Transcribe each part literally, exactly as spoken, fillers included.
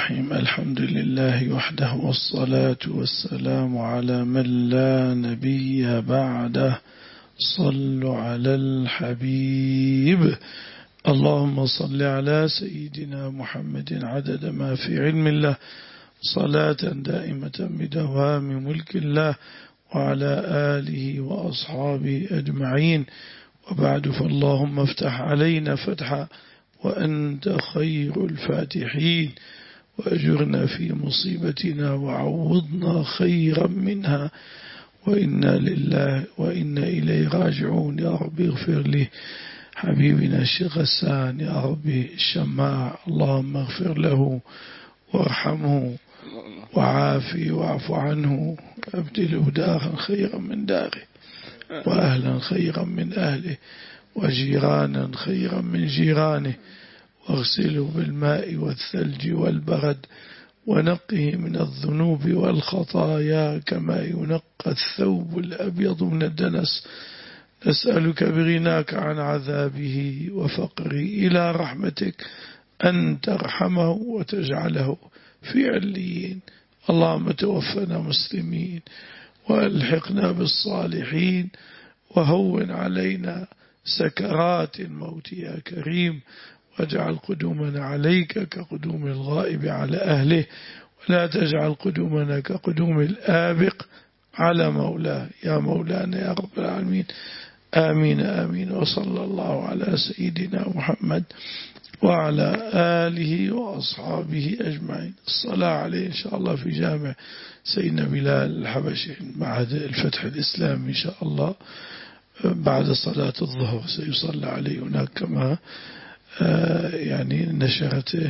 الرحيم. الحمد لله وحده، والصلاة والسلام على من لا نبي بعده. صلوا على الحبيب. اللهم صل على سيدنا محمد عدد ما في علم الله، صلاة دائمة بدوام ملك الله، وعلى آله وأصحابه أجمعين. وبعد، فاللهم افتح علينا فتحا وأنت خير الفاتحين، وأجرنا في مصيبتنا وعوضنا خيرا منها، وإنا لله وإنا إليه راجعون. يا رب اغفر لي حبيبنا الشيخ غسان، يا رب الشماع، اللهم اغفر له وارحمه وعافي واعف عنه، أبدله دارا خيرا من داره، وأهلا خيرا من أهله، وجيرانا خيرا من جيرانه، واغسله بالماء والثلج والبرد، ونقه من الذنوب والخطايا كما ينقى الثوب الأبيض من الدنس. نسألك بغناك عن عذابه وفقره إلى رحمتك أن ترحمه وتجعله في عليين. اللهم توفنا مسلمين والحقنا بالصالحين، وهون علينا سكرات الموت يا كريم، واجعل قدومنا عليك كقدوم الغائب على أهله، ولا تجعل قدومنا كقدوم الآبق على مولاه، يا مولانا يا رب العالمين. آمين آمين. وصلى الله على سيدنا محمد وعلى آله وأصحابه أجمعين. الصلاة عليه إن شاء الله في جامع سيدنا بلال الحبشي معهد الفتح الإسلامي، إن شاء الله بعد صلاة الظهر سيصلى عليه هناك، كما يعني نشرت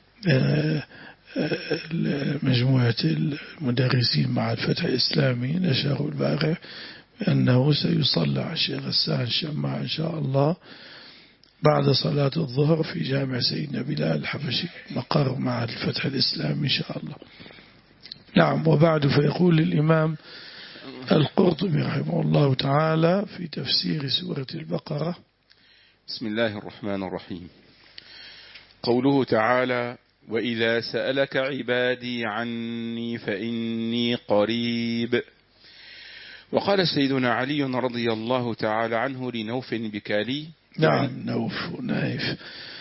مجموعة المدرسين مع الفتح الإسلامي، نشروا البارح أنه سيصلى على الشيخ غسان الشماع إن شاء الله بعد صلاة الظهر في جامع سيدنا بلال الحبشي، مقر مع الفتح الإسلامي إن شاء الله. نعم. وبعد، فيقول الإمام القرطبي رحمه الله تعالى في تفسير سورة البقرة: بسم الله الرحمن الرحيم. قوله تعالى: وإذا سألك عبادي عني فإني قريب. وقال سيدنا علي رضي الله تعالى عنه لنوف بكالي، نعم نوف نايف،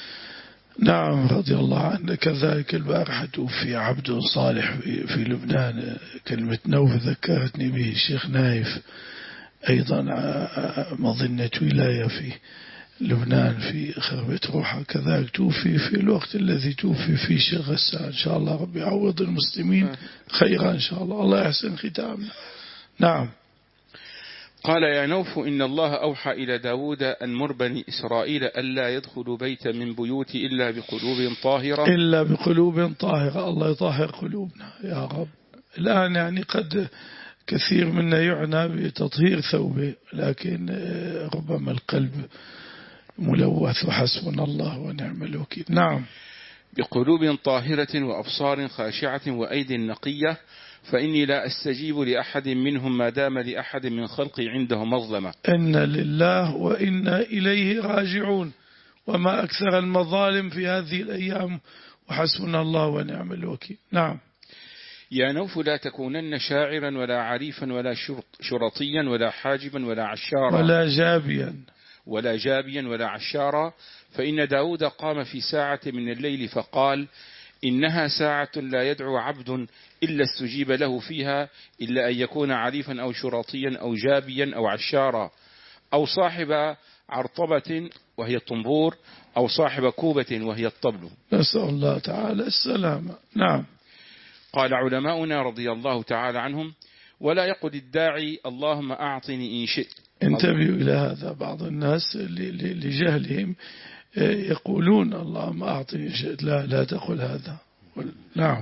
نعم رضي الله عنه. كذلك البارحة توفي عبد صالح في لبنان، كلمة نوف ذكرتني به الشيخ نايف، أيضا مظنة ولاية في لبنان في خربة روحه، كذلك توفي في الوقت الذي توفي فيه الشيخ غسان. إن شاء الله رب يعوض المسلمين خيرا إن شاء الله، الله يحسن ختامنا. نعم. قال: يا نوف، إن الله أوحى إلى داود أن مر بني إسرائيل ألا يدخلوا بيتا من بيوت إلا بقلوب طاهرة إلا بقلوب طاهرة. الله يطهر قلوبنا يا رب. الآن يعني قد كثير منا يعنى بتطهير ثوبه، لكن ربما القلب ملوث، وحسبنا الله ونعم الوكيل. نعم. بقلوب طاهرة وأبصار خاشعة وأيد نقية، فإني لا أستجيب لأحد منهم ما دام لأحد من خلقي عنده مظلمة. إن لله وإنا إليه راجعون، وما أكثر المظالم في هذه الأيام، وحسبنا الله ونعم الوكيل. نعم. يا نوف، لا تكونن شاعرا ولا عريفا ولا شرطيا ولا حاجبا ولا عشارا ولا جابيا ولا جابيا ولا عشارا، فإن داود قام في ساعة من الليل فقال: إنها ساعة لا يدعو عبد إلا استجيب له فيها، إلا أن يكون عريفا أو شرطيا أو جابيا أو عشارا، أو صاحب عرطبة وهي الطنبور، أو صاحب كوبة وهي الطبل. نسأل الله تعالى السلامة. نعم. قال علماؤنا رضي الله تعالى عنهم: ولا يقل الداعي اللهم أعطني إن شئت. انتبهوا إلى هذا، بعض الناس لجهلهم يقولون اللهم أعطني إن شئت. لا لا تقل هذا. نعم.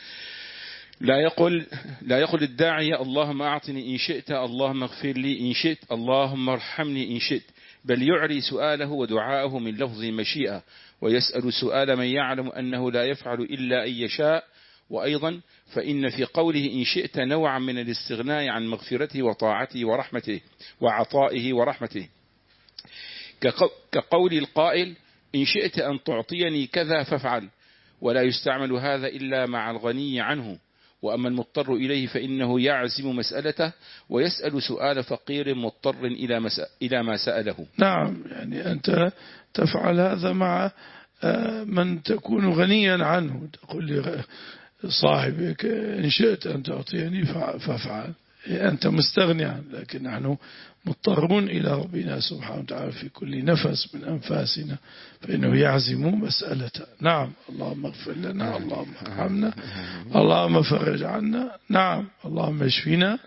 لا يقل لا يقل الداعي اللهم أعطني إن شئت، اللهم اغفر لي إن شئت، اللهم ارحمني إن شئت، بل يعري سؤاله ودعاءه من لفظ مشيئة، ويسأل سؤال من يعلم أنه لا يفعل إلا أن يشاء. وأيضا فإن في قوله إن شئت نوعا من الاستغناء عن مغفرته وطاعته ورحمته وعطائه ورحمته، كقول القائل: إن شئت أن تعطيني كذا فافعل، ولا يستعمل هذا إلا مع الغني عنه، وأما المضطر إليه فإنه يعزم مسألته ويسأل سؤال فقير مضطر إلى ما سأله. نعم، يعني أنت تفعل هذا مع من تكون غنيا عنه، تقول لي صاحبك إن شئت أن تعطيني فافعل، أنت مستغني عنه، لكن نحن مضطرون إلى ربنا سبحانه وتعالى في كل نفس من أنفاسنا، فإنه يعزم مسألته. نعم، اللهم اغفر لنا، اللهم ارحمنا، اللهم فرج عنا، نعم، اللهم اشفنا.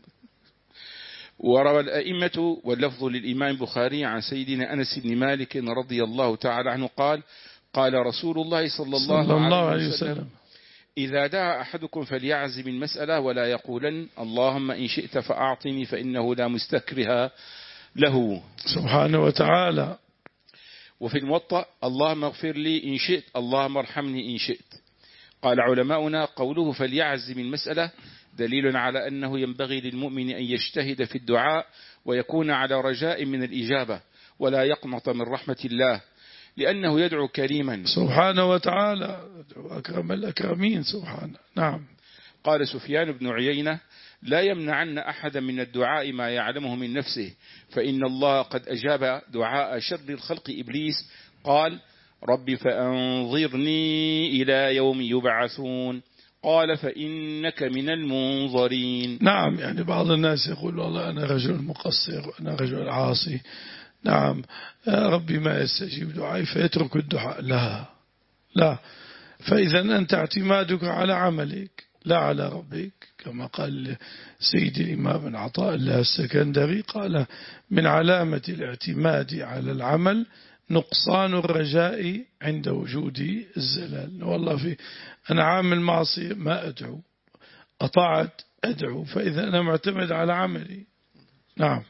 وروى الأئمة واللفظ للإمام البخاري عن سيدنا أنس بن مالك رضي الله تعالى عنه قال: قال رسول الله صلى الله, صلى الله عليه وسلم, وسلم إذا دعا أحدكم فليعزم المسألة ولا يقولن اللهم إن شئت فأعطني فإنه لا مستكره له سبحانه وتعالى. وفي الموطأ: اللهم اغفر لي إن شئت، اللهم ارحمني إن شئت. قال علماؤنا: قوله فليعزم المسألة دليل على أنه ينبغي للمؤمن أن يجتهد في الدعاء ويكون على رجاء من الإجابة ولا يقنط من رحمة الله، لأنه يدعو كريما سبحانه وتعالى، أكرم الأكرمين سبحانه. نعم. قال سفيان بن عيينة: لا يمنعن أحدا من الدعاء ما يعلمه من نفسه، فإن الله قد أجاب دعاء شر الخلق إبليس. قال: رب فأنظرني إلى يوم يبعثون. قال: فإنك من المنظرين. نعم، يعني بعض الناس يقول والله أنا رجل مقصر وأنا رجل عاصي، نعم ربي ما يستجيب دعائي فيترك الدعاء. لا لا، فإذا أنت اعتمادك على عملك لا على ربك، كما قال سيد الإمام بن عطاء الله السكندري، قال: من علامة الاعتماد على العمل نقصان الرجاء عند وجود الزلال. والله في أنا عامل معصية ما أدعو، أطاعت أدعو، فإذا أنا معتمد على عملي. نعم.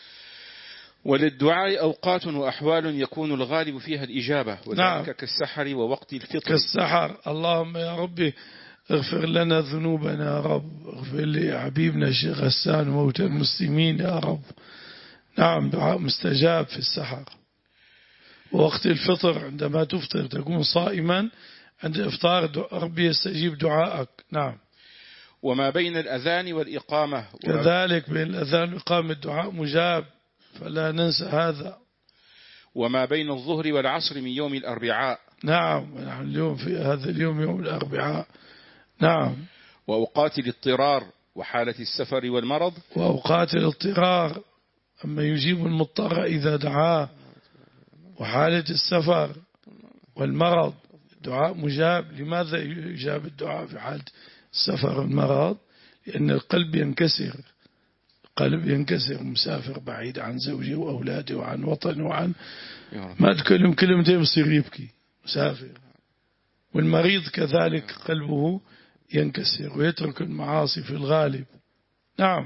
وللدعاء أوقات وأحوال يكون الغالب فيها الإجابة، وذلك نعم. كالسحر ووقت الفطر. كالسحر، اللهم يا ربي اغفر لنا ذنوبنا يا رب، اغفر لي حبيبنا الشيخ غسان وموتى المسلمين يا رب. نعم، دعاء مستجاب في السحر. ووقت الفطر عندما تفطر تكون صائما، عند إفطار ربي يستجيب دعائك. نعم. وما بين الأذان والإقامة كذلك بين الأذان والإقامة الدعاء مجاب، فلا ننسى هذا. وما بين الظهر والعصر من يوم الأربعاء. نعم، نحن اليوم في هذا اليوم يوم الأربعاء. نعم. وأوقات الاضطرار وحالة السفر والمرض. وأوقات الاضطرار، أما يجيب المضطر إذا دعاه، وحالة السفر والمرض الدعاء مجاب. لماذا يجاب الدعاء في حالة السفر والمرض؟ لأن القلب ينكسر، قلب ينكسر، مسافر بعيد عن زوجه وأولاده وعن وطنه وعن ما تكلم كلمتين بصير يبكي، مسافر. والمريض كذلك قلبه ينكسر ويترك المعاصي في الغالب. نعم.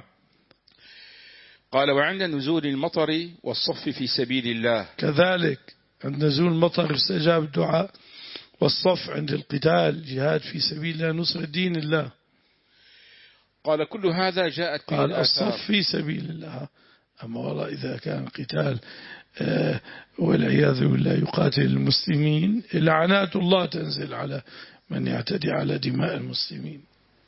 قال: وعند نزول المطر والصف في سبيل الله. كذلك عند نزول المطر استجاب الدعاء، والصف عند القتال، جهاد في سبيل الله، نصر دين الله. قال: كل هذا جاءت به قال الصف في سبيل الله. أما والله إذا كان قتال آه والعياذ بالله يقاتل المسلمين، لعنات الله تنزل على من يعتدي على دماء المسلمين.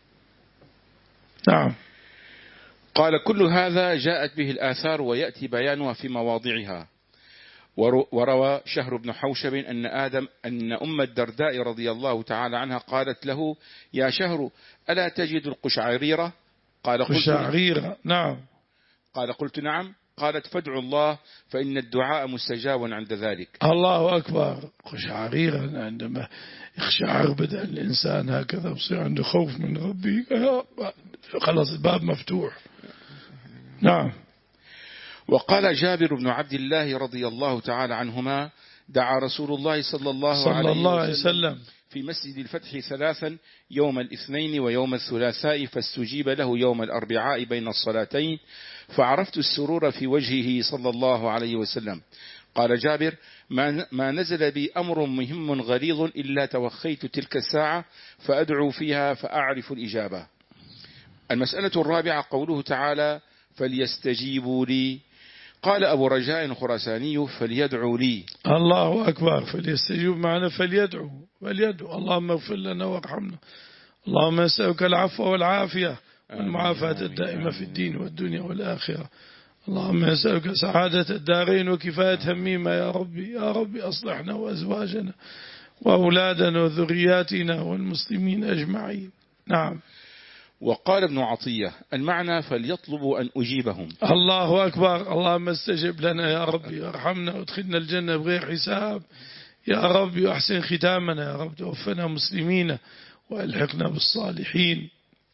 نعم. قال: كل هذا جاءت به الآثار ويأتي بيانها في مواضعها. وروى شهر بن حوشب أن آدم أن أم الدرداء رضي الله تعالى عنها قالت له: يا شهر ألا تجد القشعريرة؟ قال: قشعريرة. نعم. قال: قلت نعم. قالت: فادعوا الله فإن الدعاء مستجاب عند ذلك. الله أكبر. قشعريرة، عندما يخشعر بدأ الإنسان هكذا بصير عنده خوف من ربي، خلاص الباب مفتوح. نعم. وقال جابر بن عبد الله رضي الله تعالى عنهما: دعا رسول الله صلى الله, صلى عليه, الله عليه وسلم, وسلم في مسجد الفتح ثلاثا، يوم الاثنين ويوم الثلاثاء، فاستجيب له يوم الأربعاء بين الصلاتين، فعرفت السرور في وجهه صلى الله عليه وسلم. قال جابر: ما, ما نزل بي أمر مهم غليظ إلا توخيت تلك الساعة فأدعو فيها فأعرف الإجابة. المسألة الرابعة قوله تعالى: فليستجيبوا لي. قال أبو رجاء الخراساني فليدعوا لي. الله أكبر. فليستجيب معنا فليدعوا فليدعوا اللهم اغفر لنا وارحمنا، اللهم نسألك العفو والعافية والمعافاة الدائمة في الدين والدنيا والآخرة، اللهم نسألك سعادة الدارين وكفاية هميمة يا ربي. يا ربي أصلحنا وأزواجنا وأولادنا وذرياتنا والمسلمين أجمعين. نعم. وقال ابن عطية المعنى فليطلبوا أن أجيبهم. الله أكبر. اللهم استجب لنا يا ربي وارحمنا وادخلنا الجنة بغير حساب يا ربي، وأحسن ختامنا يا رب، توفنا مسلمين وألحقنا بالصالحين.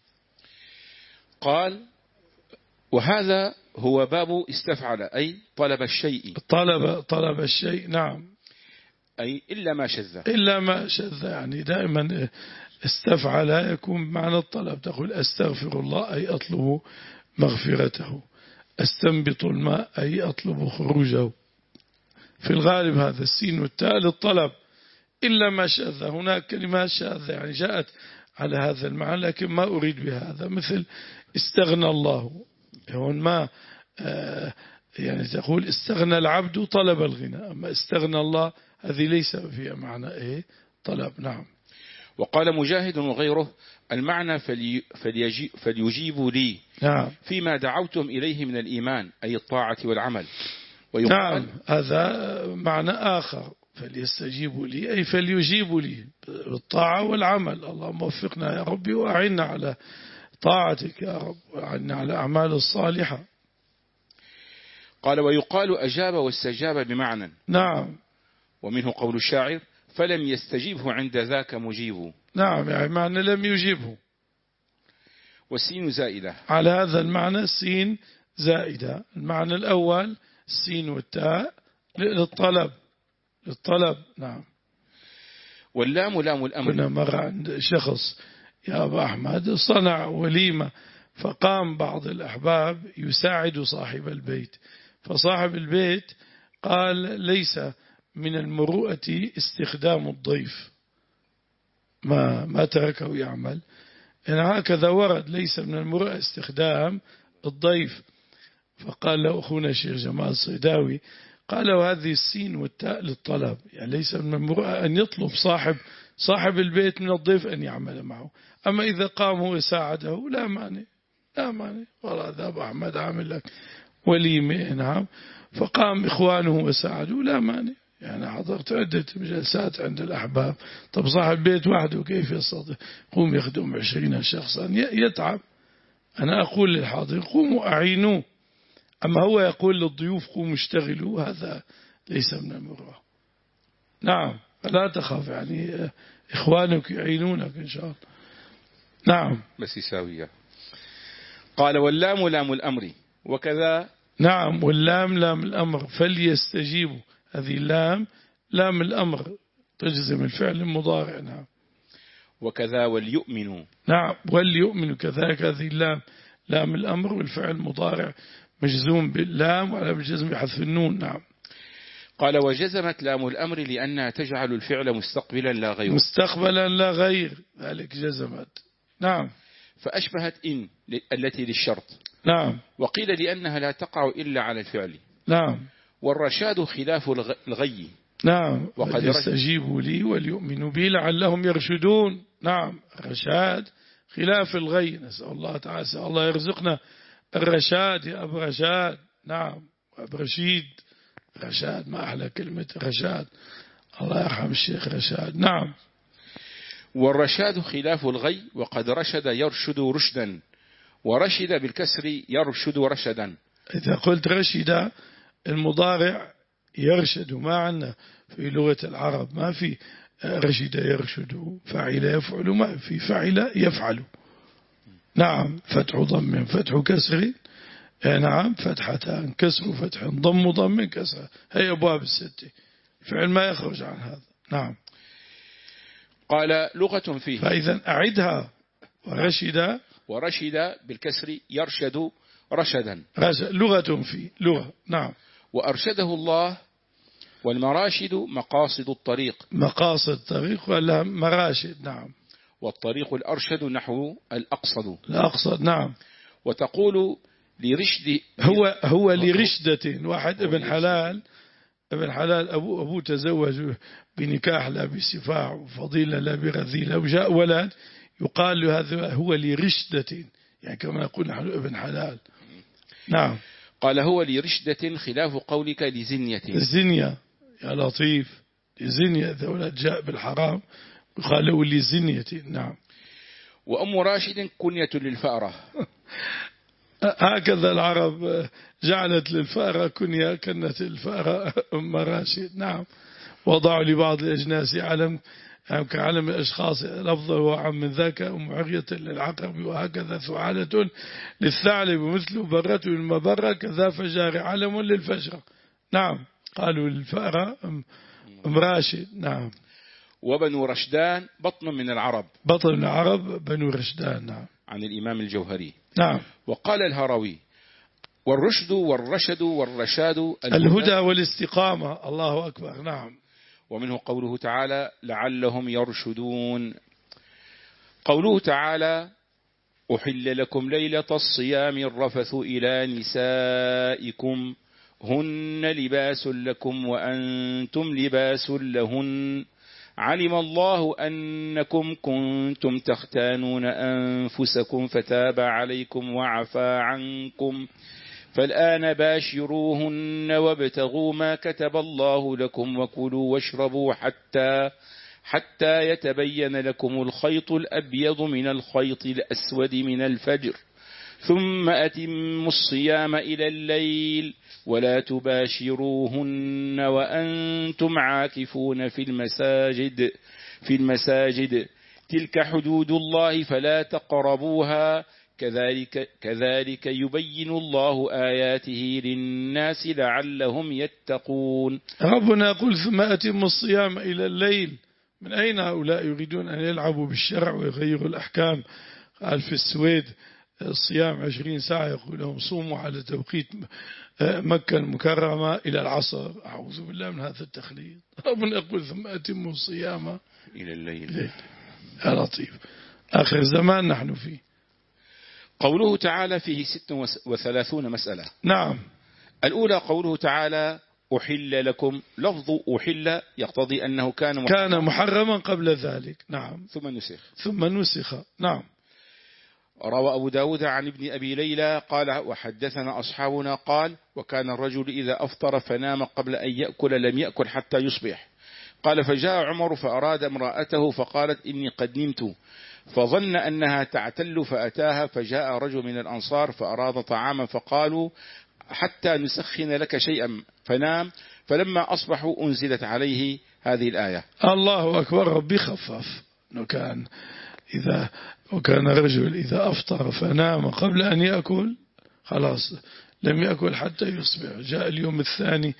قال وهذا هو باب استفعل، أي طلب الشيء. طلب طلب الشيء. نعم. أي إلا ما شذ. إلا ما شذ، يعني دائما استفعل يكون بمعنى الطلب. تقول أستغفر الله أي أطلب مغفرته، أستنبط الماء أي أطلب خروجه. في الغالب هذا السين والتاء للطلب، إلا ما شذ. هناك كلمات شاذة يعني جاءت على هذا المعنى لكن ما أريد بهذا، مثل استغنى الله، هون ما آه يعني تقول استغنى العبد طلب الغنى، أما استغنى الله هذه ليس فيها معنى إيه طلب. نعم. وقال مجاهد وغيره المعنى فلي فليجي فليجيبوا لي. نعم. فيما دعوتم إليه من الإيمان أي الطاعة والعمل. نعم. هذا معنى آخر، فليستجيبوا لي أي فليجيبوا لي بالطاعة والعمل. اللهم وفقنا يا ربي وأعنا على طاعتك يا رب، وأعنا على أعمال الصالحة. قال ويقال أجاب واستجاب بمعنى. نعم. ومنه قول الشاعر فلم يستجيبه عند ذاك مجيب. نعم، يعني معنى لم يجيبه. والسين زائدة. على هذا المعنى السين زائدة. المعنى الأول السين والتاء للطلب للطلب. نعم. واللام لام الأمر. كنا مرة عند شخص يا أبا أحمد صنع وليمة، فقام بعض الأحباب يساعد صاحب البيت، فصاحب البيت قال ليس من المروءة استخدام الضيف، ما ما تركه يعمل، إن هكذا ورد ليس من المروءة استخدام الضيف. فقال له أخونا الشيخ جمال الصيداوي قال وهذه السين والتاء للطلب، يعني ليس من المروءة أن يطلب صاحب صاحب البيت من الضيف أن يعمل معه، أما إذا قام وساعده لا مانع لا مانع. والله ذا أبو أحمد عامل لك وليمة، نعم، فقام إخوانه وساعدوا لا مانع. يعني حضرت عدة جلسات عند الأحباب، طب صاحب بيت وحده كيف يستطيع قوم يخدم عشرين شخصا يتعب. أنا أقول للحاضر قوموا أعينوه، أما هو يقول للضيوف قوموا اشتغلوا، هذا ليس من المروءة. نعم. فلا تخاف، يعني إخوانك يعينونك إن شاء الله. نعم. بس يساوية. قال واللام لام الأمر وكذا. نعم. واللام لام الأمر. فليستجيبوا هذه اللام لام الأمر تجزم الفعل المضارع. نعم. وكذا وليؤمنوا. نعم. وليؤمنوا كذلك هذه اللام لام الأمر والفعل المضارع مجزوم باللام وعلى الجزم بحذف النون. نعم. قال وجزمت لام الأمر لأنها تجعل الفعل مستقبلا لا غير. مستقبلا لا غير، ذلك جزمت. نعم. فأشبهت إن التي للشرط. نعم. وقيل لأنها لا تقع إلا على الفعل. نعم. والرشاد خلاف الغي. نعم. وقد يستجيبوا لي وليؤمنوا بي لعلهم يرشدون. نعم. الرشاد خلاف الغي. نسأل الله تعالى نسأل الله يرزقنا الرشاد يا أبو رشاد. نعم. أبو رشيد رشاد، ما أحلى كلمة رشاد، الله يرحم الشيخ رشاد. نعم. والرشاد خلاف الغي، وقد رشد يرشد رشدا، ورشد بالكسر يرشد رشدا. إذا قلت رشد المضارع يرشد، ما عندنا في لغة العرب ما في رشد يرشد، فعل يفعل، ما في فعل يفعل. نعم. فتح ضم فتح كسر، نعم، فتحتان كسر فتح ضم ضم كسر، هي أبواب الستة، فعل ما يخرج عن هذا. نعم. قال لغة فيه. فإذا أعدها. ورشد ورشد بالكسر يرشد رشدا. لغة فيه لغة. نعم. وأرشده الله. والمراشد مقاصد الطريق. مقاصد الطريق ولا مراشد. نعم. والطريق الأرشد نحو الأقصد. الأقصد. نعم. وتقول لرشد هو هو لرشدة. واحد ابن حلال ابن حلال أبوه أبوه تزوج بنكاح لا بسفاع وفضيلة لا برذيلة وجاء ولد يقال له هذا هو لرشدة، يعني كما نقول نحن ابن حلال. نعم. قال هو لرشدة خلاف قولك لزنية. الزنية يا لطيف، لزنية إذا ولد جاء بالحرام يقال له لزنية. نعم. وأم راشد كنية للفأرة. هكذا العرب جعلت للفأرة كنية، كانت الفأرة أم راشد. نعم. وضعوا لبعض الأجناس علم كعلم الأشخاص لفظه وعم من ذاك أم عرية للعقرب، وهكذا ثعالة للثعلب مثل برة المبرة كذا فجار علم للفجرة. نعم. قالوا للفأرة أم راشد. نعم. وبنو رشدان بطن من العرب. بطن من العرب بنو رشدان. نعم. عن الإمام الجوهري. نعم. وقال الهروي والرشد والرشد والرشاد الهدى والاستقامة. الله أكبر. نعم. ومنه قوله تعالى لعلهم يرشدون. قوله تعالى أحل لكم ليلة الصيام الرفث إلى نسائكم هن لباس لكم وأنتم لباس لهن علم الله أنكم كنتم تختانون أنفسكم فتاب عليكم وعفى عنكم فالآن باشروهن وابتغوا ما كتب الله لكم وكلوا واشربوا حتى حتى يتبين لكم الخيط الأبيض من الخيط الأسود من الفجر ثم أتموا الصيام إلى الليل ولا تباشروهن وأنتم عاكفون في المساجد في المساجد تلك حدود الله فلا تقربوها كذلك كذلك يبين الله آياته للناس لعلهم يتقون. ربنا يقول ثم أتموا الصيام إلى الليل. من أين هؤلاء يريدون أن يلعبوا بالشرع ويغيروا الأحكام؟ قال في السويد الصيام عشرين ساعة، يقول لهم صوموا على توقيت مكة المكرمة إلى العصر. أعوذ بالله من هذا التخليط. ربنا يقول ثم أتموا الصيام إلى الليل. يا لطيف، آخر زمان نحن فيه. قوله تعالى فيه ست وثلاثون مسألة. نعم. الأولى قوله تعالى أحل لكم. لفظ أحل يقتضي أنه كان محرما, كان محرما قبل ذلك. نعم. ثم نسخ. ثم نسخ. نعم. روى أبو داود عن ابن أبي ليلى قال وحدثنا أصحابنا قال وكان الرجل إذا أفطر فنام قبل أن يأكل لم يأكل حتى يصبح. قال فجاء عمر فأراد امرأته فقالت إني قد نمت فظن أنها تعتل فأتاها فجاء رجل من الأنصار فأراد طعاما فقالوا حتى نسخن لك شيئا فنام فلما أصبحوا أنزلت عليه هذه الآية. الله أكبر. ربي خفف. كان إذا وكان رجل إذا أفطر فنام قبل أن يأكل خلاص لم يأكل حتى يصبح. جاء اليوم الثاني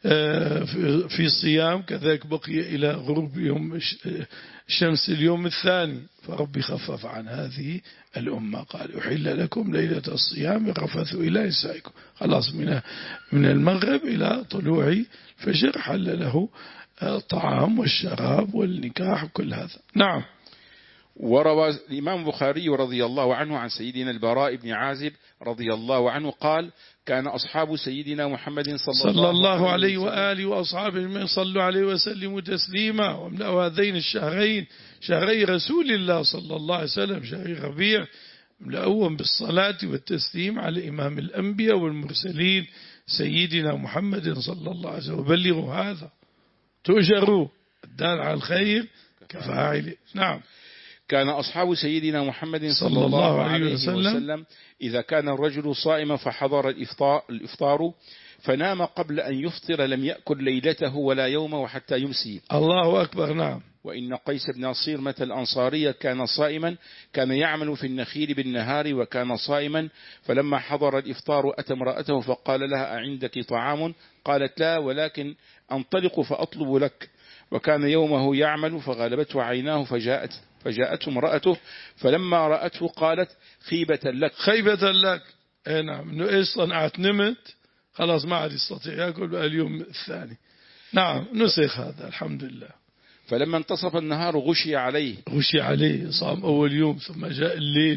في صيام كذلك بقي إلى غروب يوم شمس اليوم الثاني فربي خفف عن هذه الأمة. قال أحل لكم ليلة الصيام الرفث إلى نسائكم. خلاص من من المغرب إلى طلوع الفجر حل له الطعام والشراب والنكاح وكل هذا. نعم. وروى الإمام البخاري رضي الله عنه عن سيدنا البراء بن عازب رضي الله عنه قال كان أصحاب سيدنا محمد صلى, صلى الله عليه وآله وأصحابه من صلوا عليه وسلموا تسليما واملأوا هذين الشهرين شهري رسول الله صلى الله عليه وسلم شهري ربيع املأوهم بالصلاة والتسليم على إمام الأنبياء والمرسلين سيدنا محمد صلى الله عليه وسلم. وبلغوا هذا تؤجروا الدال على الخير كفاعله. نعم. كان أصحاب سيدنا محمد صلى الله عليه وسلم إذا كان الرجل صائما فحضر الإفطار, الإفطار فنام قبل أن يفطر لم يأكل ليلته ولا يومه حتى يمسي. الله أكبر. نعم. وإن قيس بن صيرمة الأنصاري كان صائما كان يعمل في النخيل بالنهار وكان صائما فلما حضر الإفطار أتى امرأته فقال لها أعندك طعام؟ قالت لا ولكن أنطلق فأطلب لك. وكان يومه يعمل فغلبته عيناه فجاءت فجاءته امرأته فلما رأته قالت خيبة لك. خيبة لك. اي نعم. انه ايش صنعت؟ نمت خلاص ما عاد يستطيع يأكل بقى اليوم الثاني. نعم. نسخ هذا الحمد لله. فلما انتصف النهار غشي عليه. غشي عليه صام أول يوم ثم جاء الليل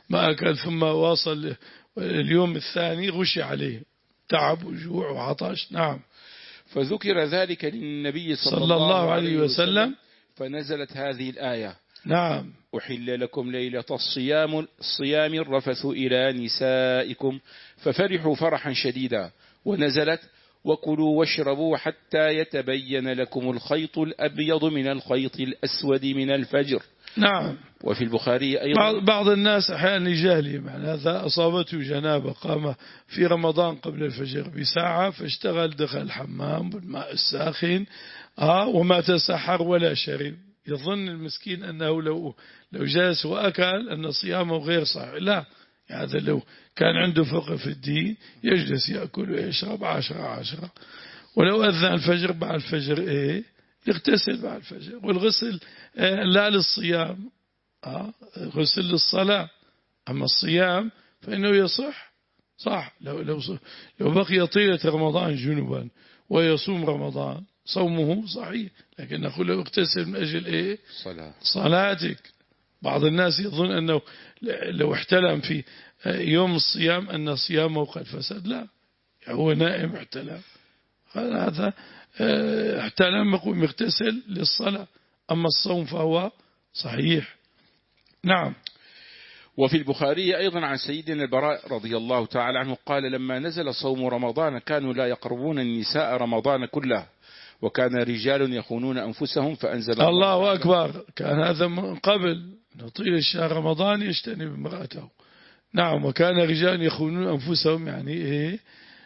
ما أكل ثم واصل اليوم الثاني غشي عليه تعب وجوع وعطش. نعم. فذكر ذلك للنبي صلى, صلى الله عليه وسلم فنزلت هذه الآية. نعم. أحل لكم ليلة الصيام الصيام الرفث إلى نسائكم ففرحوا فرحا شديدا، ونزلت وكلوا واشربوا حتى يتبين لكم الخيط الأبيض من الخيط الأسود من الفجر. نعم. وفي البخاري أيضا بعض الناس أحيانا يجهل معنى هذا، أصابته جنابة قام في رمضان قبل الفجر بساعة فاشتغل، دخل الحمام بالماء الساخن آه وما تسحر ولا شرب، يظن المسكين أنه لو لو جلس وأكل أن صيامه غير صحيح. لا، هذا لو كان عنده فقه في الدين يجلس يأكل ويشرب عشرة عشرة. ولو أذن الفجر بعد الفجر إيه يغتسل بعد الفجر. والغسل آه لا للصيام آه غسل للصلاة، أما الصيام فإنه يصح صح. لو لو لو بقي طيلة رمضان جنبا ويصوم رمضان صومه صحيح، لكن نقول له اغتسل من أجل إيه صلاة. صلاتك. بعض الناس يظن أنه لو احتلم في يوم الصيام أن صيامه قد فسد. لا، هو نائم احتلم، هذا احتلم يقوم يغتسل للصلاة، أما الصوم فهو صحيح. نعم. وفي البخاري أيضا عن سيدنا البراء رضي الله تعالى عنه قال لما نزل صوم رمضان كانوا لا يقربون النساء رمضان كله، وكان رجال يخونون أنفسهم فأنزل الله, الله أكبر. كان هذا من قبل طيل الشهر رمضان يجتنب امرأته. نعم. وكان رجال يخونون أنفسهم يعني إيه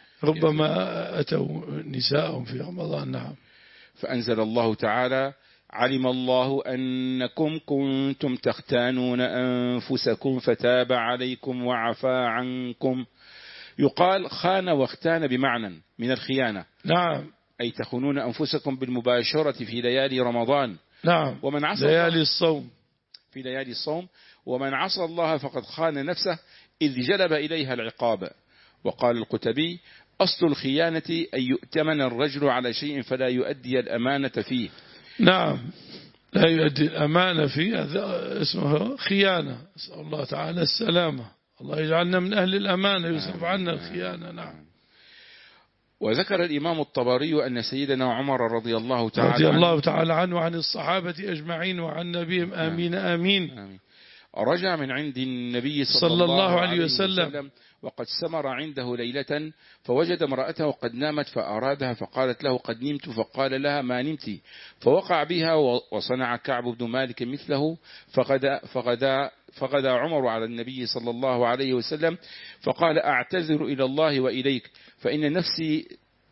ربما أتوا نساءهم في رمضان. نعم. فأنزل الله تعالى علم الله أنكم كنتم تختانون أنفسكم فتاب عليكم وعفى عنكم. يقال خان واختان بمعنى من الخيانة. نعم. أي تخونون أنفسكم بالمباشرة في ليالي رمضان. نعم. ومن عصى ليالي الصوم في ليالي الصوم ومن عصى الله فقد خان نفسه إذ جلب إليها العقاب. وقال القتبي أصل الخيانة أن يؤتمن الرجل على شيء فلا يؤدي الأمانة فيه. نعم. لا يؤدي الأمانة فيه، هذا اسمه خيانة. أسأل الله تعالى السلامة. الله يجعلنا من أهل الأمانة، يصرف عنا الخيانة. نعم. وذكر الإمام الطبري أن سيدنا عمر رضي الله تعالى رضي الله تعالى عنه وعن الصحابة أجمعين وعن نبيهم آمين آمين, آمين. رجع من عند النبي صلى, صلى الله عليه وسلم, وسلم وقد سمر عنده ليلة فوجد امرأته قد نامت فأرادها فقالت له قد نمت، فقال لها ما نمت، فوقع بها وصنع كعب بن مالك مثله. فغدا, فغدا, فغدا عمر على النبي صلى الله عليه وسلم فقال أعتذر إلى الله وإليك فإن نفسي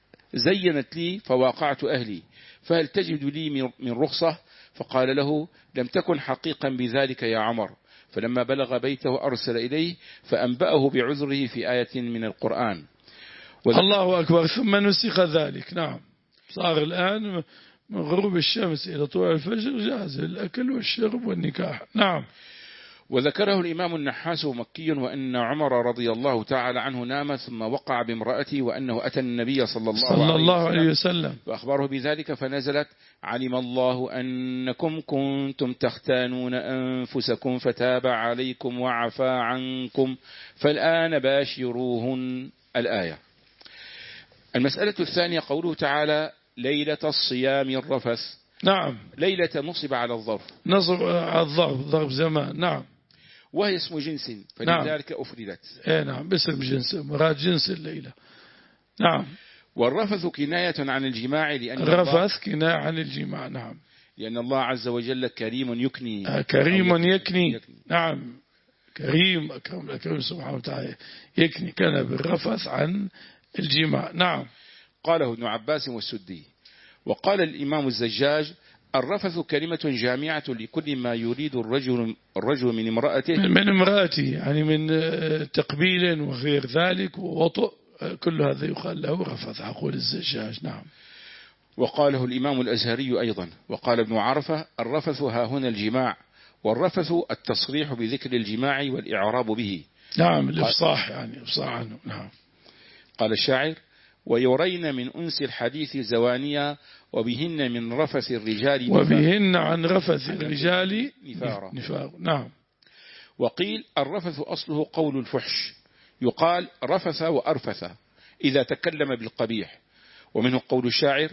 زينت لي فواقعت أهلي، فهل تجد لي من رخصة؟ فقال له لم تكن حقيقا بذلك يا عمر. فلما بلغ بيته أرسل إليه فأنبأه بعذره في آية من القرآن. الله أكبر. ثم نسخ ذلك. نعم. صار الآن من غروب الشمس إلى طلوع الفجر جاهز الأكل والشرب والنكاح. نعم. وذكره الإمام النحاس مكي وأن عمر رضي الله تعالى عنه نام ثم وقع بامرأته وأنه أتى النبي صلى الله, صلى الله عليه وسلم وأخبره بذلك فنزلت علم الله أنكم كنتم تختانون أنفسكم فتاب عليكم وعفى عنكم فالآن باشروهن. الآية. المسألة الثانية قوله تعالى ليلة الصيام الرفث. نعم. ليلة نصب على الظرف، نصب على الظرف، ظرف زمان. نعم. وهي اسم جنس فلذلك نعم. أفردت. ايه نعم، باسم جنس، مراد جنس الليلة. نعم. والرفث كناية عن الجماع لأن الرفث كناية عن الجماع. نعم. لأن الله عز وجل كريم يكني. آه كريم يكني. يكني. يكني. نعم. كريم أكرم الأكرم سبحانه وتعالى يكني كان بالرفث عن الجماع. نعم. قاله ابن عباس والسدي. وقال الإمام الزجاج الرفث كلمة جامعة لكل ما يريد الرجل الرجل من امرأته من امرأته، يعني من تقبيل وغير ذلك ووطئ، كل هذا يقال له رفث، أقول الزجاج. نعم. وقاله الإمام الأزهري أيضا. وقال ابن عرفة الرفث ها هنا الجماع، والرفث التصريح بذكر الجماع والإعراب به. نعم. الإفصاح يعني إفصاح عنه. نعم. قال الشاعر ويرين من أنس الحديث زوانيا وبهن من رفث الرجال وبهن عن رفث الرجال نفارا. نفار. نعم. وقيل الرفث أصله قول الفحش، يقال رفث وأرفث إذا تكلم بالقبيح. ومنه قول الشاعر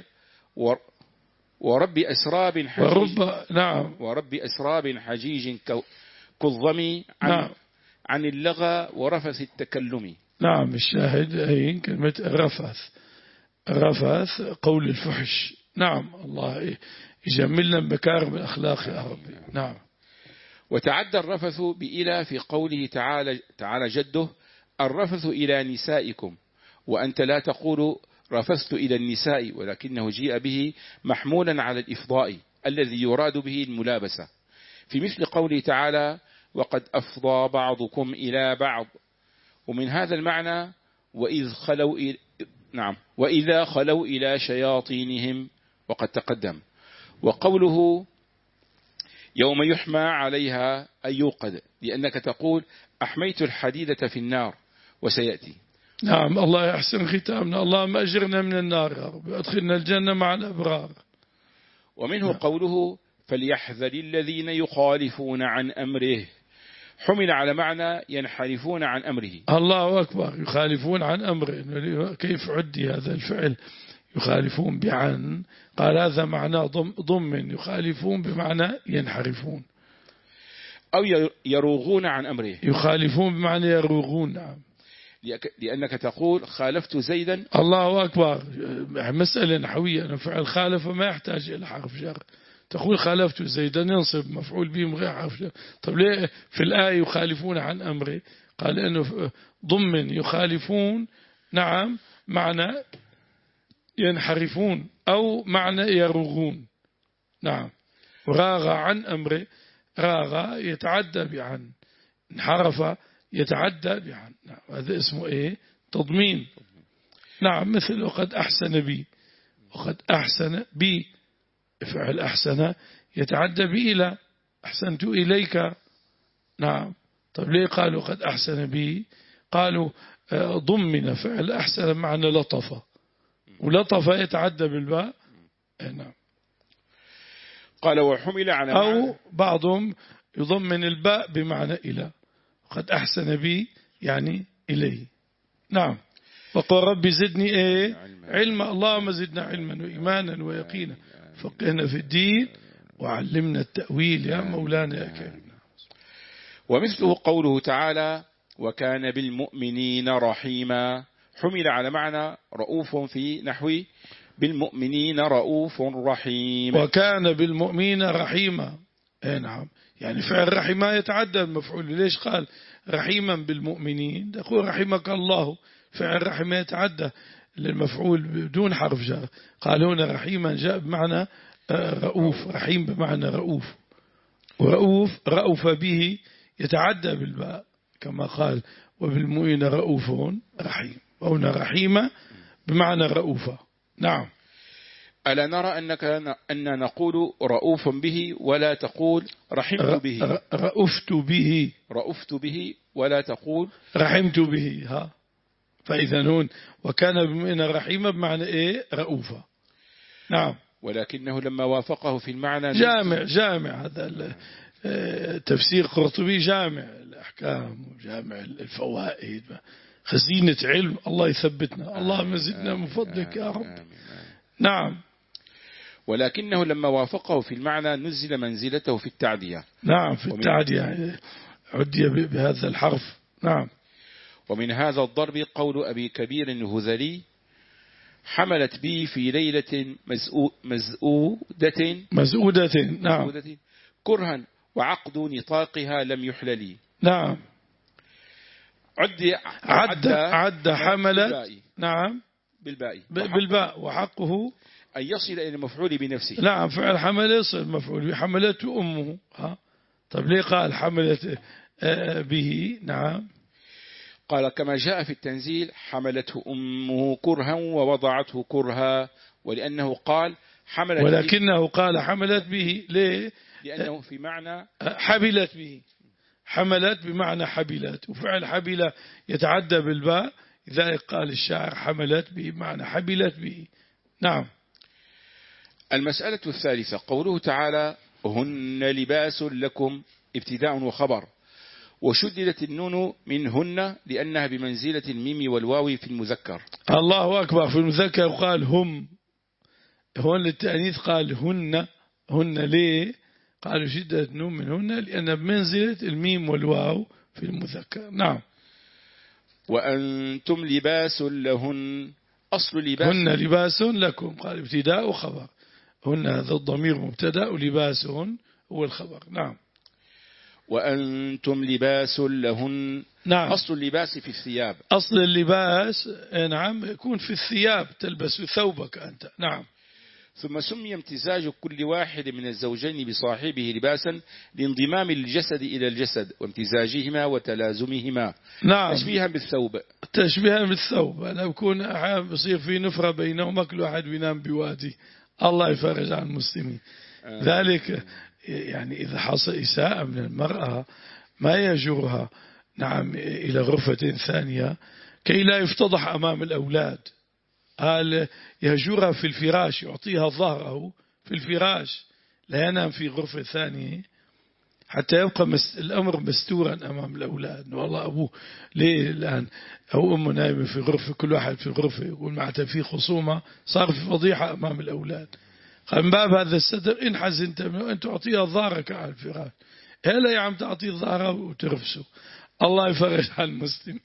ورب أسراب حجيج ورب نعم ورب أسراب حجيج كالظمي عن, نعم عن اللغى ورفث التكلم. نعم الشاهد هي كلمة رفث، رفث قول الفحش. نعم الله يجملنا بمكارم الأخلاق يا ربي. نعم. وتعدى الرفث بإلى في قوله تعالى, تعالى جده الرفث إلى نسائكم، وأنت لا تقول رفثت إلى النساء، ولكنه جيء به محمولا على الإفضاء الذي يراد به الملابسة، في مثل قوله تعالى وقد أفضى بعضكم إلى بعض. ومن هذا المعنى وإذ خلوا إلى نعم وإذا خلوا إلى شياطينهم وقد تقدم. وقوله يوم يحمى عليها أي يوقد، لأنك تقول أحميت الحديدة في النار وسيأتي. نعم الله يحسن ختامنا، اللهم أجرنا من النار يا رب، أدخلنا الجنة مع الأبرار. ومنه نعم. قوله فليحذر الذين يخالفون عن أمره، حمل على معنى ينحرفون عن أمره. الله أكبر، يخالفون عن أمره. كيف عدي هذا الفعل يخالفون بعن؟ قال هذا معنى ضم, ضم يخالفون بمعنى ينحرفون، أو يروغون عن أمره. يخالفون بمعنى يروغون. نعم لأنك تقول خالفت زيدا. الله أكبر، مسألة نحوية، فعل خالف ما يحتاج إلى حرف جر. تقول خالفت زيدا ينصب مفعول به من غير حرف جر. طب ليه في الآية يخالفون عن أمره؟ قال إنه ضم يخالفون نعم معنى ينحرفون أو معنى يروغون. نعم. وراغ عن أمره، راغ يتعدى بعن، انحرف يتعدى بعن. نعم. هذا اسمه إيه؟ تضمين. نعم. مثل وقد أحسن بي، وقد أحسن بي فعل أحسن يتعدى بإلى، أحسنت إليك. نعم. طب ليه قالوا قد أحسن بي؟ قالوا ضمن فعل أحسن معنى لطفة، ولطف يتعدى بالباء. نعم. قال وحمل على أو بعضهم يضمن الباء بمعنى إلى، قد أحسن بي يعني إليه. نعم. وقال ربي زدني إيه؟ علما. اللهم زدنا علما وإيمانا ويقينا، فقهنا في الدين وعلمنا التأويل يا مولانا يا كريم. ومثله قوله تعالى وكان بالمؤمنين رحيما، حمل على معنى رؤوف في نحو بالمؤمنين رؤوف رحيم. وكان بالمؤمنين رحيما. اي نعم، يعني فعل رحيما يتعدى المفعول. ليش قال رحيما بالمؤمنين؟ يقول رحمك الله، فعل رحيما يتعدى للمفعول بدون حرف جر. قال هنا رحيما جاء بمعنى رؤوف، رحيم بمعنى رؤوف، ورؤوف رؤوف به يتعدى بالباء كما قال وبالمؤمنين رؤوف رحيم، وهنا رحيمة بمعنى رؤوفة. نعم. ألا نرى أنك أن نقول رؤوف به ولا تقول رحمت به؟ رؤفت به، رؤفت به ولا تقول رحمت به. ها، فإذا نون وكان بالمؤمنين رحيمة بمعنى إيه؟ رؤوفة. نعم. ولكنه لما وافقه في المعنى جامع، جامع هذا تفسير قرطبي، جامع الأحكام وجامع الفوائد، خزينة علم. الله يثبتنا، اللهم زدنا من فضلك يا رب. نعم. ولكنه لما وافقه في المعنى نزل منزلته في التعدية. نعم، في التعدية عدي بهذا الحرف. نعم. ومن هذا الضرب قول أبي كبير الهذلي حملت بي في ليلة مزؤودة مزؤودة. نعم. كرها وعقد نطاقها لم يحللي. نعم. عد عد, عد حملت. نعم بالباء بالباء وحقه أن يصل إلى المفعول بنفسه. نعم، فعل حمل يصل المفعول، حملته أمه. ها، طب ليه قال حملت به؟ نعم. قال كما جاء في التنزيل حملته أمه كرها ووضعته كرها، ولأنه قال حملت ولكنه قال حملت به. ليه؟ لأنه في معنى حبلت به. حملت بمعنى حبلت، وفعل حبلة يتعدى بالباء، لذلك قال الشاعر حملت به بمعنى حبلت به. نعم. المسألة الثالثة قوله تعالى هن لباس لكم ابتداء وخبر، وشددت النون منهن لأنها بمنزلة الميم والواو في المذكر. الله أكبر. في المذكر قال هم، هون للتأنيث قال هن. هن ليه قالوا شددت النون منهن؟ لأنها بمنزلة الميم والواو في المذكر. نعم. وأنتم لباس لهن، أصل لباس هن لباس لكم، قال ابتداء وخبر. هن هذا الضمير مبتدأ ولباس هو الخبر. نعم. وأنتم لباس لهن. نعم. أصل اللباس في الثياب. أصل اللباس نعم يكون في الثياب، تلبس ثوبك أنت. نعم. ثم سمي امتزاج كل واحد من الزوجين بصاحبه لباسا لانضمام الجسد إلى الجسد وامتزاجهما وتلازمهما. نعم. تشبيها بالثوب. تشبيها بالثوب. أنا بكون بصير في نفرة بينهما، كل واحد بينام بوادي. الله يفرج عن المسلمين. آه. ذلك يعني إذا حصل إساءة من المرأة ما يجرها نعم إلى غرفة ثانية كي لا يفتضح أمام الأولاد. قال يهجرها في الفراش، يعطيها ظهره في الفراش، لا ينام في غرفة ثانية حتى يبقى الأمر مستورا أمام الأولاد. والله أبوه ليه الآن أو أمه نايمة في غرفة، كل واحد في غرفة، يقول معناتها في خصومة، صار في فضيحة أمام الأولاد. قال من باب هذا الستر إن حزنت منه أن تعطيها ظهرك على الفراش. هلا يا عم تعطيه ظهره وترفسه. الله يفرج عن المسلمين.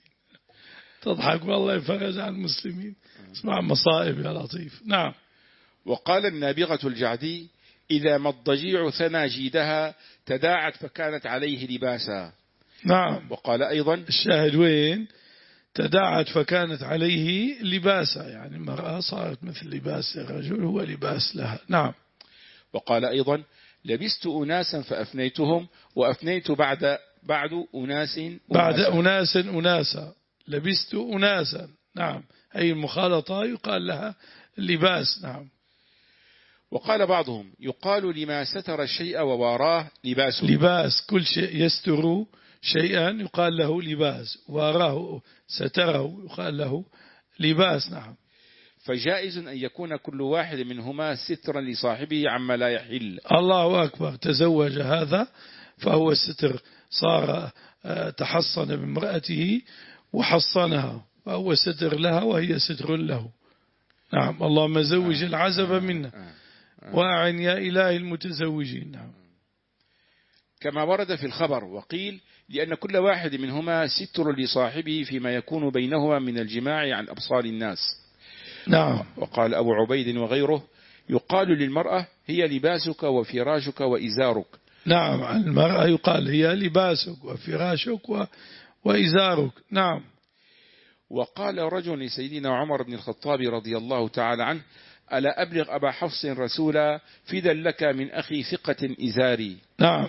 تضحك والله يفرج عن المسلمين. اسمع مصائب يا لطيف. نعم. وقال النابغة الجعدي إذا ما الضجيع ثنى جيدها تداعت فكانت عليه لباسا. نعم. وقال أيضا الشاهد وين؟ تداعت فكانت عليه لباسا، يعني المرأة صارت مثل لباس الرجل، هو لباس لها. نعم. وقال أيضا لبست أناسا فأفنيتهم وأفنيت بعد بعد أناس أناسا. بعد أناس أناسا لبست أناسا. نعم. أي المخالطة يقال لها لباس. نعم. وقال بعضهم يقال لما ستر الشيء وواراه لباس. لباس كل شيء يستر شيئا يقال له لباس، واراه ستره يقال له لباس. نعم. فجائز أن يكون كل واحد منهما سترا لصاحبه عما لا يحل. الله أكبر. تزوج هذا فهو الستر، صار تحصن بامرأته وحصنها، فهو ستر لها وهي ستر له. نعم. اللهم زوج العزب منا وأعن يا إله المتزوجين. نعم. كما ورد في الخبر. وقيل لأن كل واحد منهما ستر لصاحبه فيما يكون بينهما من الجماع عن أبصار الناس. نعم. وقال أبو عبيد وغيره يقال للمرأة هي لباسك وفراشك وإزارك. نعم. المرأة يقال هي لباسك وفراشك و... وإزارك. نعم. وقال رجل لسيدنا عمر بن الخطاب رضي الله تعالى عنه ألا أبلغ أبا حفص رسولا فدا لك من أخي ثقة إزاري. نعم.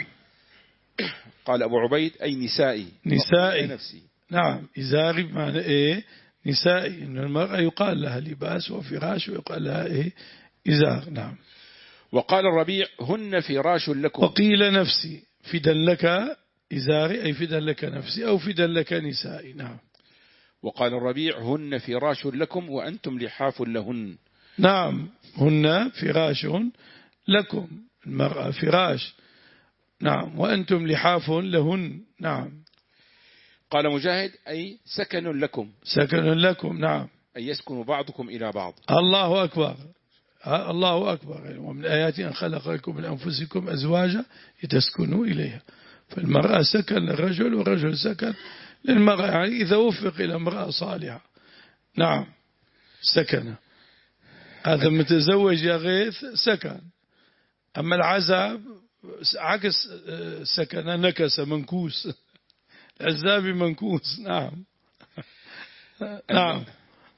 قال أبو عبيد أي نسائي. نسائي. نفسي. نعم. إزاري بمعنى إيه؟ نسائي. إن المرأة يقال لها لباس وفراش ويقال لها إيه؟ إزار. نعم. وقال الربيع هن فراش لكم. وقيل نفسي. فدا لك إزاري أي فدا لك نفسي أو فدا لك نسائي. نعم. وقال الربيع هن فراش لكم وأنتم لحاف لهن. نعم. هن فراش لكم، المرأة فراش. نعم. وأنتم لحاف لهن. نعم. قال مجاهد أي سكن لكم. سكن لكم. نعم. أي يسكن بعضكم إلى بعض. الله أكبر. الله أكبر. ومن آياته أن خلق لكم من أنفسكم أزواجا لتسكنوا إليها. فالمرأة سكن للرجل والرجل سكن للمرأة، يعني إذا وفق إلى امرأة صالحة. نعم. سكن. هذا متزوج يا غيث سكن. أما العزاب عكس سكن، نكس منكوس. العزاب منكوس. نعم. نعم.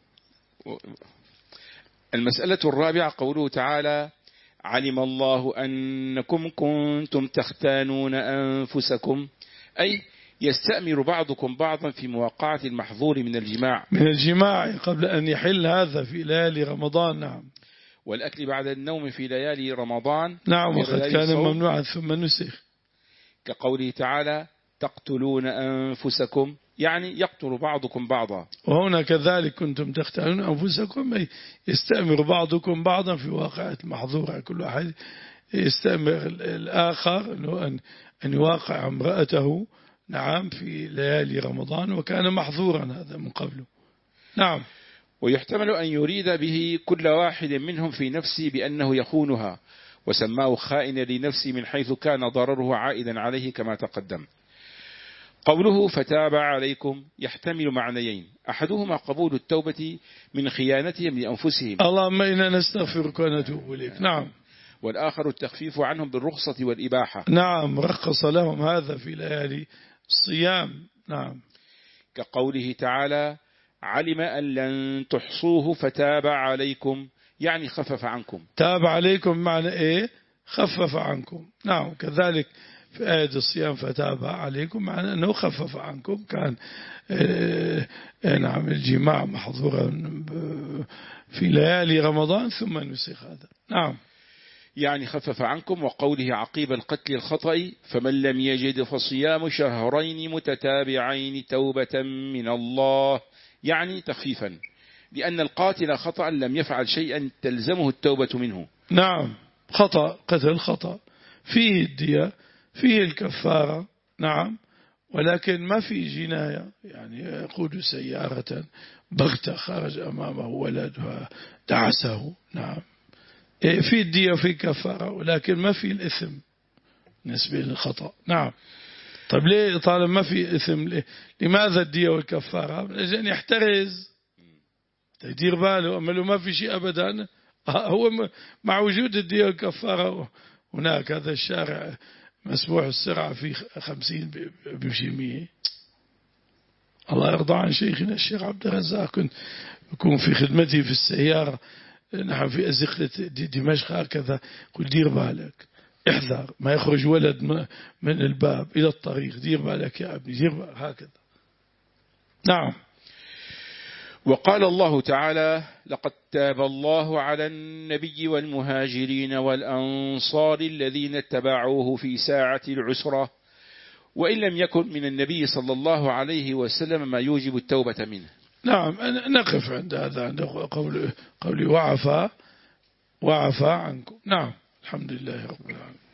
المسألة الرابعة قوله تعالى علم الله أنكم كنتم تختانون أنفسكم، أي يستأمر بعضكم بعضا في مواقعة المحظور من الجماع من الجماع قبل أن يحل هذا في ليالي رمضان. نعم. والأكل بعد النوم في ليالي رمضان. نعم. وقد كان ممنوعا ثم نسخ، كقوله تعالى تقتلون أنفسكم، يعني يقتل بعضكم بعضا. وهنا كذلك كنتم تختانون أنفسكم، أي يستأمر بعضكم بعضا في واقعة المحظور. كل واحد يستأمر الآخر أن يواقع امرأته نعم في ليالي رمضان، وكان محظورا هذا من قبله. نعم. ويحتمل أن يريد به كل واحد منهم في نفسه بأنه يخونها، وسماه خائنا لنفسه من حيث كان ضرره عائدا عليه كما تقدم. قوله فتاب عليكم يحتمل معنيين، أحدهما قبول التوبة من خيانتهم لأنفسهم، اللهم إنا نستغفرك ونتوب إليك. نعم. والآخر التخفيف عنهم بالرخصة والإباحة. نعم، رخص لهم هذا في ليالي الصيام. نعم. كقوله تعالى علم أن لن تحصوه فتاب عليكم، يعني خفف عنكم. تاب عليكم معنى إيه؟ خفف عنكم. نعم. كذلك في آية الصيام فتاب عليكم معنى أنه خفف عنكم، كان آه نعم الجماع محظورا في ليالي رمضان ثم نسخ هذا. نعم. يعني خفف عنكم. وقوله عقيب القتل الخطأ فمن لم يجد فصيام شهرين متتابعين توبة من الله، يعني تخفيفا، لأن القاتل خطأ لم يفعل شيئا تلزمه التوبة منه. نعم. خطأ، قتل خطأ، فيه الدية، فيه الكفارة. نعم. ولكن ما في جناية، يعني يقود سيارة بغتة خرج أمامه ولدها دعسه. نعم. في الدية وفي كفارة، ولكن ما في الإثم بالنسبة للخطأ. نعم. طيب ليه طالما ما في إثم ليه؟ لماذا الدية والكفارة؟ لأن يحترز يدير باله، أما لو ما في شيء أبدا هو مع وجود الدية والكفارة هناك هذا الشارع مسموح السرعة في خمسين بمشي مية. الله يرضى عن شيخنا الشيخ عبد الرزاق، كنت أكون في خدمتي في السيارة نحن في أزقة دمشق هكذا، قل دير بالك، احذر ما يخرج ولد من الباب إلى الطريق، دير بالك يا ابني، دير بالك هكذا. نعم. وقال الله تعالى لقد تاب الله على النبي والمهاجرين والأنصار الذين اتبعوه في ساعة العسرة، وإن لم يكن من النبي صلى الله عليه وسلم ما يوجب التوبة منه. نعم. نقف عند هذا، عند قولي وعفا وعفا عنكم. نعم. الحمد لله رب العالمين.